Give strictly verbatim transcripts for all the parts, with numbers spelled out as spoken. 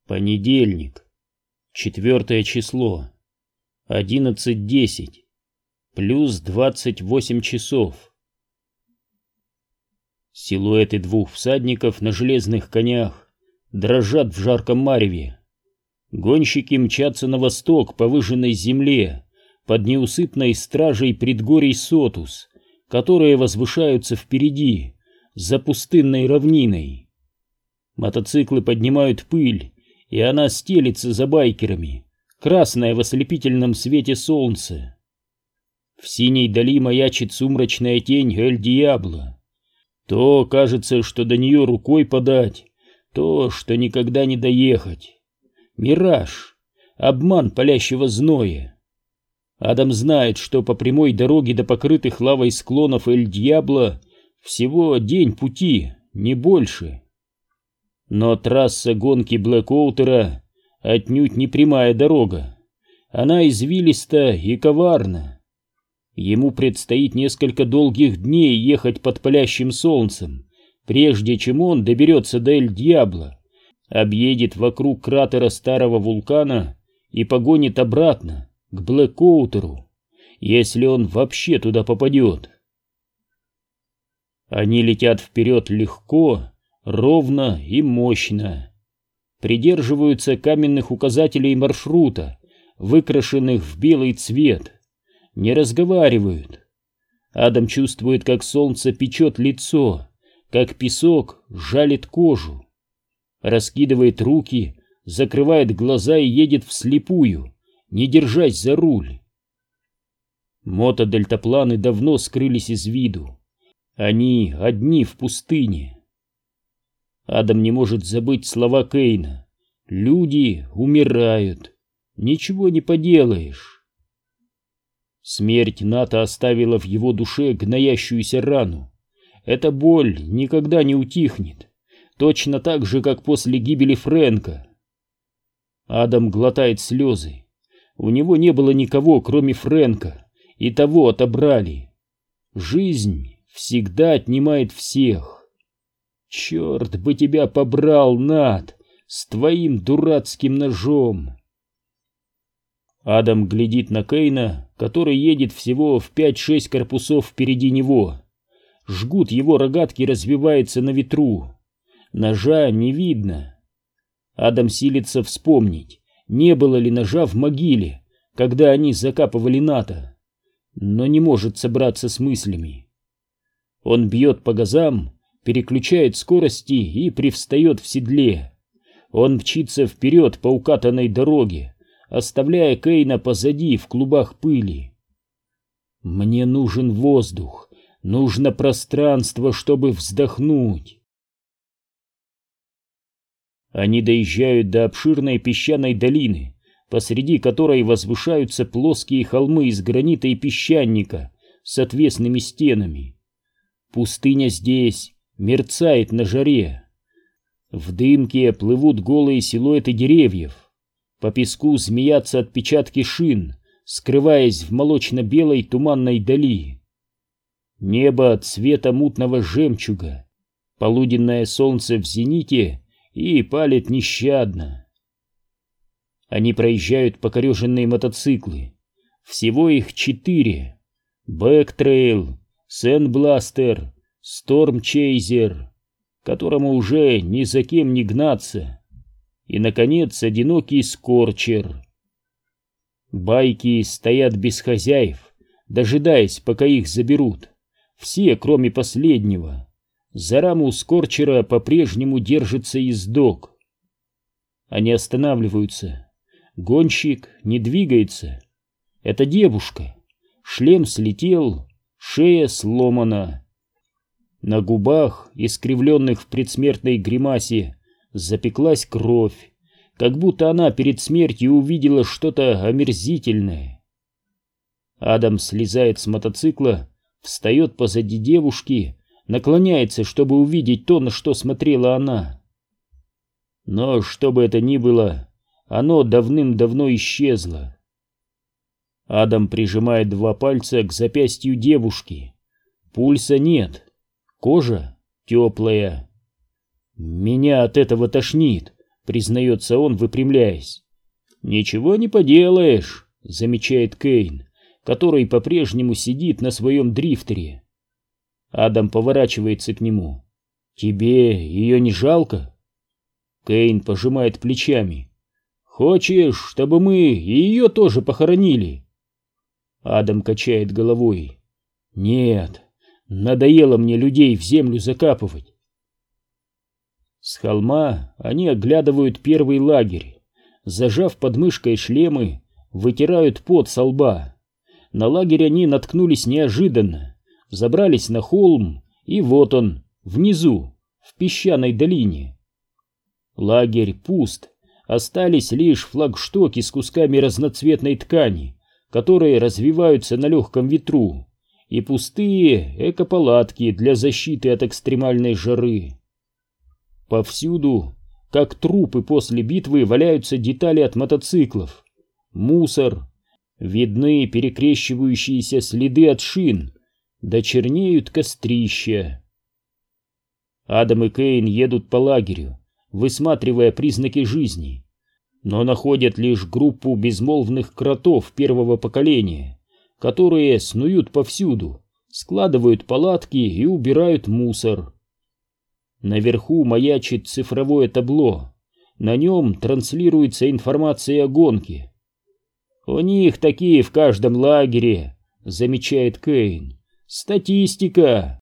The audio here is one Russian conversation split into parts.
Понедельник, четвертое число, одиннадцать десять, плюс двадцать восемь часов. Силуэты двух всадников на железных конях дрожат в жарком мареве. Гонщики мчатся на восток по выжженной земле под неусыпной стражей предгорий Сотус, которые возвышаются впереди, за пустынной равниной. Мотоциклы поднимают пыль, и она стелится за байкерами, красная в ослепительном свете солнца. В синей дали маячит сумрачная тень Эль-Диабло. То кажется, что до нее рукой подать, то, что никогда не доехать. Мираж, обман палящего зноя. Адам знает, что по прямой дороге до покрытых лавой склонов Эль-Диабло всего день пути, не больше. Но трасса гонки Блэкоутера отнюдь не прямая дорога. Она извилиста и коварна. Ему предстоит несколько долгих дней ехать под палящим солнцем, прежде чем он доберется до Эль-Диабло, объедет вокруг кратера старого вулкана и погонит обратно к Блэкоутеру, если он вообще туда попадет. Они летят вперед легко, ровно и мощно. Придерживаются каменных указателей маршрута, выкрашенных в белый цвет. Не разговаривают. Адам чувствует, как солнце печет лицо, как песок жалит кожу. Раскидывает руки, закрывает глаза и едет вслепую, не держась за руль. Мотодельтапланы давно скрылись из виду. Они одни в пустыне. Адам не может забыть слова Кейна. Люди умирают. Ничего не поделаешь. Смерть Ната оставила в его душе гноящуюся рану. Эта боль никогда не утихнет. Точно так же, как после гибели Фрэнка. Адам глотает слезы. У него не было никого, кроме Фрэнка, и того отобрали. Жизнь всегда отнимает всех. Черт бы тебя побрал, Нат, с твоим дурацким ножом. Адам глядит на Кейна, который едет всего в пять-шесть корпусов впереди него. Жгут его рогатки развивается на ветру. Ножа не видно. Адам силится вспомнить, не было ли ножа в могиле, когда они закапывали Ната, но не может собраться с мыслями. Он бьет по газам, переключает скорости и привстает в седле. Он мчится вперед по укатанной дороге, оставляя Кейна позади в клубах пыли. Мне нужен воздух, нужно пространство, чтобы вздохнуть. Они доезжают до обширной песчаной долины, посреди которой возвышаются плоские холмы из гранита и песчаника с отвесными стенами. Пустыня здесь мерцает на жаре. В дымке плывут голые силуэты деревьев. По песку змеятся отпечатки шин, скрываясь в молочно-белой туманной дали. Небо цвета мутного жемчуга, полуденное солнце в зените и палит нещадно. Они проезжают покореженные мотоциклы. Всего их четыре. Бэктрейл, Сэндбластер, Стормчейзер, которому уже ни за кем не гнаться, и, наконец, одинокий Скорчер. Байки стоят без хозяев, дожидаясь, пока их заберут. Все, кроме последнего. За раму Скорчера по-прежнему держится ездок. Они останавливаются. Гонщик не двигается. Это девушка. Шлем слетел, шея сломана. На губах, искривленных в предсмертной гримасе, запеклась кровь, как будто она перед смертью увидела что-то омерзительное. Адам слезает с мотоцикла, встает позади девушки, наклоняется, чтобы увидеть то, на что смотрела она. Но что бы это ни было, оно давным-давно исчезло. Адам прижимает два пальца к запястью девушки. Пульса нет. Кожа теплая. Меня от этого тошнит, признается он, выпрямляясь. «Ничего не поделаешь», — замечает Кейн, который по-прежнему сидит на своем дрифтере. Адам поворачивается к нему. «Тебе ее не жалко?» Кейн пожимает плечами. «Хочешь, чтобы мы ее тоже похоронили?» Адам качает головой. «Нет, надоело мне людей в землю закапывать». С холма они оглядывают первый лагерь. Зажав под мышкой шлемы, вытирают пот со лба. На лагерь они наткнулись неожиданно, забрались на холм, и вот он, внизу, в песчаной долине. Лагерь пуст, остались лишь флагштоки с кусками разноцветной ткани, которые развиваются на легком ветру, и пустые эко-палатки для защиты от экстремальной жары. Повсюду, как трупы после битвы, валяются детали от мотоциклов, мусор, видны перекрещивающиеся следы от шин, да чернеют кострища. Адам и Кейн едут по лагерю, высматривая признаки жизни, но находят лишь группу безмолвных кротов первого поколения, которые снуют повсюду, складывают палатки и убирают мусор. Наверху маячит цифровое табло, на нем транслируется информация о гонке. «У них такие в каждом лагере», — замечает Кейн. «Статистика».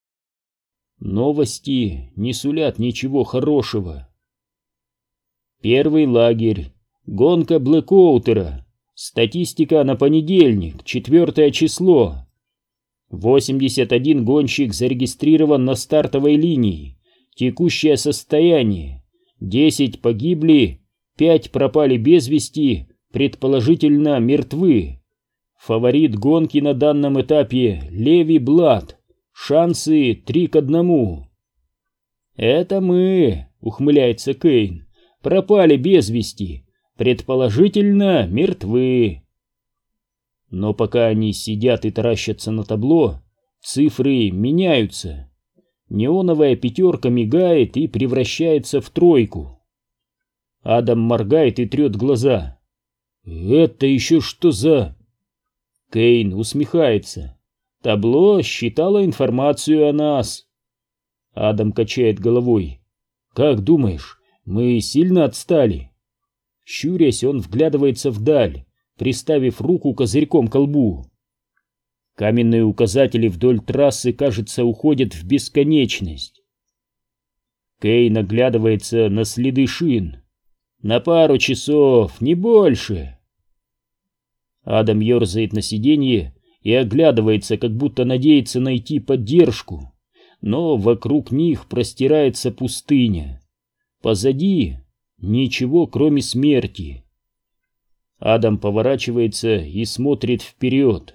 Новости не сулят ничего хорошего. Первый лагерь. Гонка Блэкоутера. Статистика на понедельник, четвертое число. восемьдесят один гонщик зарегистрирован на стартовой линии. Текущее состояние. десять погибли, пять пропали без вести, предположительно мертвы. Фаворит гонки на данном этапе Леви Блад. Шансы три к одному. «Это мы», — ухмыляется Кейн, — «пропали без вести, предположительно мертвы». Но пока они сидят и таращатся на табло, цифры меняются. Неоновая пятерка мигает и превращается в тройку. Адам моргает и трет глаза. «Это еще что за...» Кейн усмехается. «Табло считало информацию о нас». Адам качает головой. «Как думаешь, мы сильно отстали?» Щурясь, он вглядывается вдаль, приставив руку козырьком к лбу. Каменные указатели вдоль трассы, кажется, уходят в бесконечность. Кейн оглядывается на следы шин. «На пару часов, не больше». Адам ерзает на сиденье и оглядывается, как будто надеется найти поддержку, но вокруг них простирается пустыня. Позади ничего, кроме смерти. Адам поворачивается и смотрит вперед.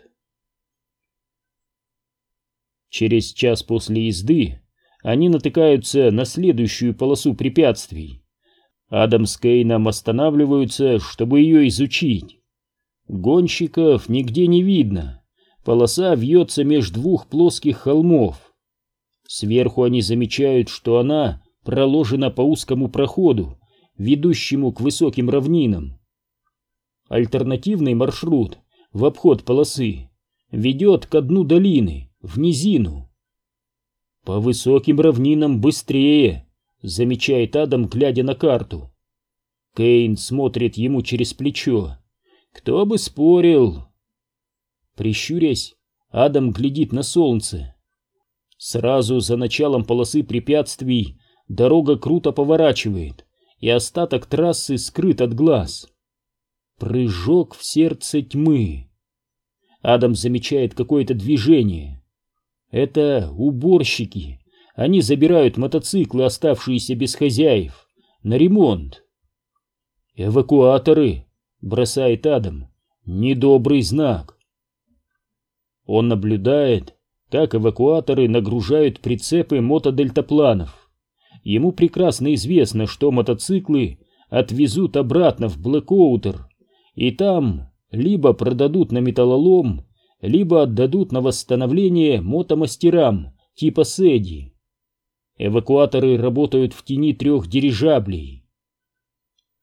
Через час после езды они натыкаются на следующую полосу препятствий. Адам с Кейном останавливаются, чтобы ее изучить. Гонщиков нигде не видно. Полоса вьется между двух плоских холмов. Сверху они замечают, что она проложена по узкому проходу, ведущему к высоким равнинам. Альтернативный маршрут в обход полосы ведет ко дну долины, в низину. «По высоким равнинам быстрее», — замечает Адам, глядя на карту. Кейн смотрит ему через плечо. «Кто бы спорил?» Прищурясь, Адам глядит на солнце. Сразу за началом полосы препятствий дорога круто поворачивает, и остаток трассы скрыт от глаз. Прыжок в сердце тьмы. Адам замечает какое-то движение. Это уборщики. Они забирают мотоциклы, оставшиеся без хозяев, на ремонт. «Эвакуаторы», — бросает Адам. «Недобрый знак». Он наблюдает, как эвакуаторы нагружают прицепы мотодельтапланов. Ему прекрасно известно, что мотоциклы отвезут обратно в Блэкоутер, и там либо продадут на металлолом, либо отдадут на восстановление мотомастерам типа Сэдди. Эвакуаторы работают в тени трех дирижаблей.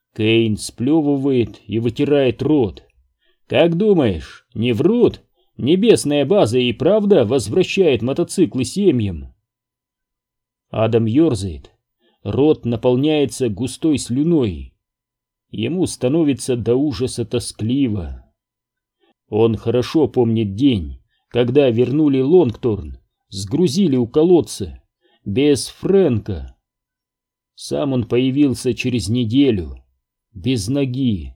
Кейн сплевывает и вытирает рот. «Как думаешь, не врут? Небесная база и правда возвращает мотоциклы семьям?» Адам ерзает. Рот наполняется густой слюной. Ему становится до ужаса тоскливо. Он хорошо помнит день, когда вернули Лонгторн, сгрузили у колодца, без Фрэнка. Сам он появился через неделю, без ноги.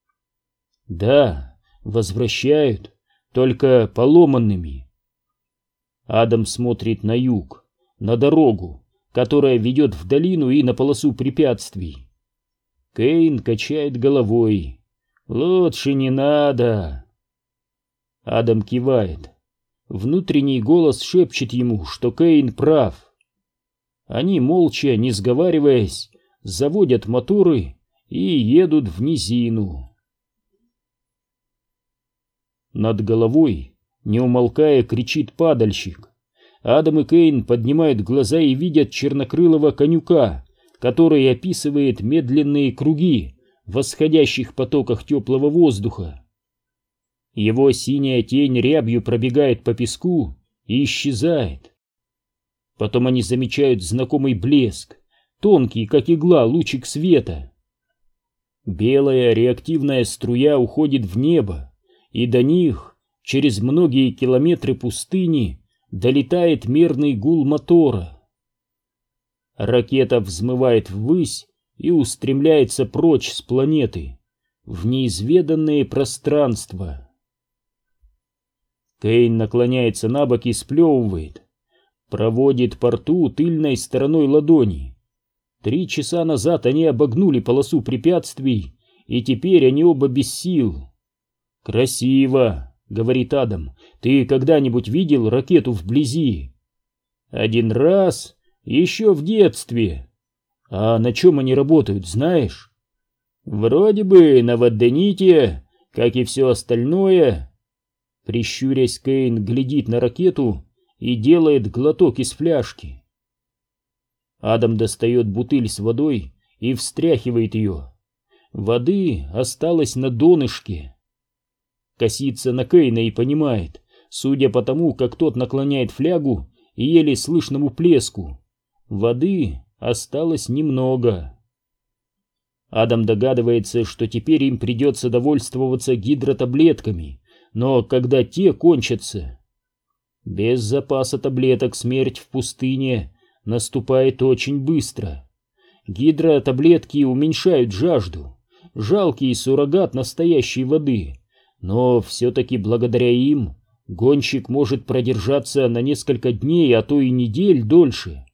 Да, возвращают, только поломанными. Адам смотрит на юг, на дорогу, которая ведет в долину и на полосу препятствий. Кейн качает головой. «Лучше не надо». Адам кивает. Внутренний голос шепчет ему, что Кейн прав. Они молча, не сговариваясь, заводят моторы и едут в низину. Над головой, не умолкая, кричит падальщик. Адам и Кейн поднимают глаза и видят чернокрылого конюка, который описывает медленные круги в восходящих потоках теплого воздуха. Его синяя тень рябью пробегает по песку и исчезает. Потом они замечают знакомый блеск, тонкий, как игла, лучик света. Белая реактивная струя уходит в небо, и до них, через многие километры пустыни, долетает мерный гул мотора. Ракета взмывает ввысь и устремляется прочь с планеты, в неизведанные пространства. Кейн наклоняется набок и сплевывает, проводит по рту тыльной стороной ладони. Три часа назад они обогнули полосу препятствий, и теперь они оба без сил. «Красиво», — говорит Адам. «Ты когда-нибудь видел ракету вблизи?» «Один раз, еще в детстве». «А на чем они работают, знаешь?» «Вроде бы на водоните, как и все остальное». Прищурясь, Кейн глядит на ракету и делает глоток из фляжки. Адам достает бутыль с водой и встряхивает ее. Воды осталось на донышке. Косится на Кейна и понимает, судя по тому, как тот наклоняет флягу и еле слышному плеску, воды осталось немного. Адам догадывается, что теперь им придется довольствоваться гидротаблетками, но когда те кончатся... Без запаса таблеток смерть в пустыне наступает очень быстро. Гидротаблетки уменьшают жажду, жалкий суррогат настоящей воды, но все-таки благодаря им гонщик может продержаться на несколько дней, а то и недель дольше.